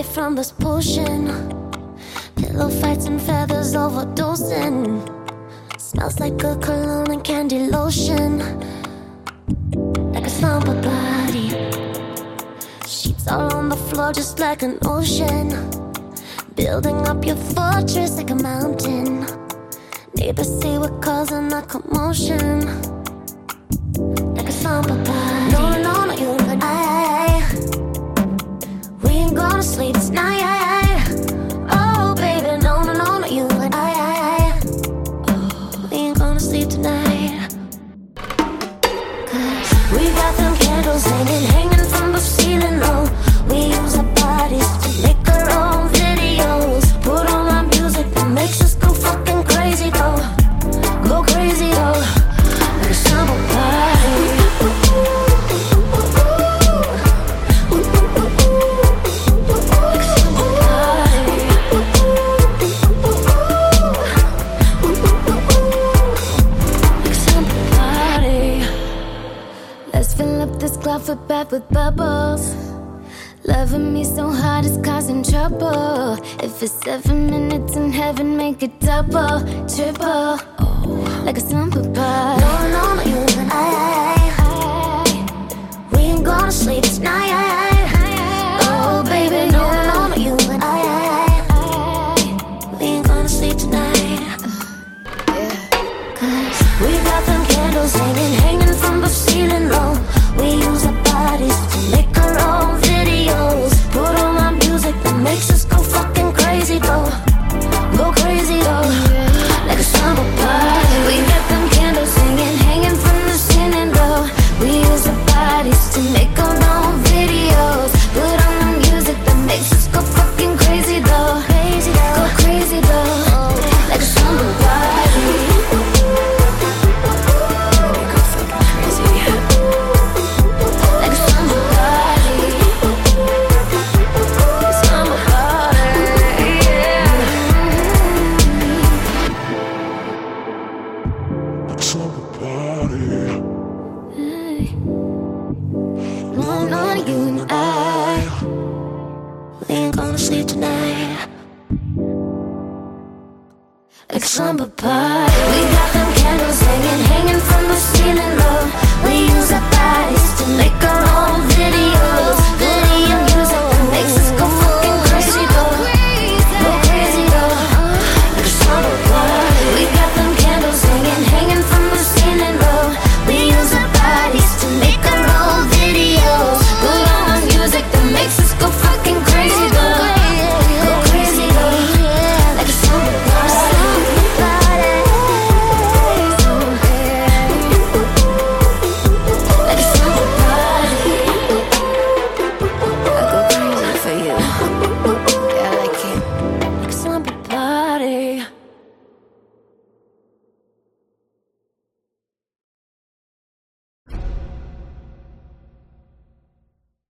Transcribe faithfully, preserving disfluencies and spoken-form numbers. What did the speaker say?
from this potion. Pillow fights and feathers overdosing. Smells like a cologne and candy lotion. Like a slumber body. Sheets all on the floor just like an ocean. Building up your fortress like a mountain. Neighbors say we're causing a commotion. Like a slumber body. No, no, no, you and I. We ain't gonna sleep tonight. Oh, baby, no, no, no, no, you and I. We ain't gonna sleep tonight. Cause we got them candles hanging, hanging from the ceiling low. We use our bodies to make our own videos. Put on our music that makes us go fucking crazy though. Go crazy though. Like a summer party. Like a summer party. Like a summer party. Let's fill up this closet bath with bubbles. Loving me so hard it's causing trouble. If it's seven minutes in heaven, make it double, triple. Like a slumber party. No, no, no, you and I. We ain't gonna sleep tonight. Oh, baby, no, no, no, you and I. We ain't gonna sleep tonight. Cause we got them candles hanging, hanging from the ceiling low. We use our bodies to make our own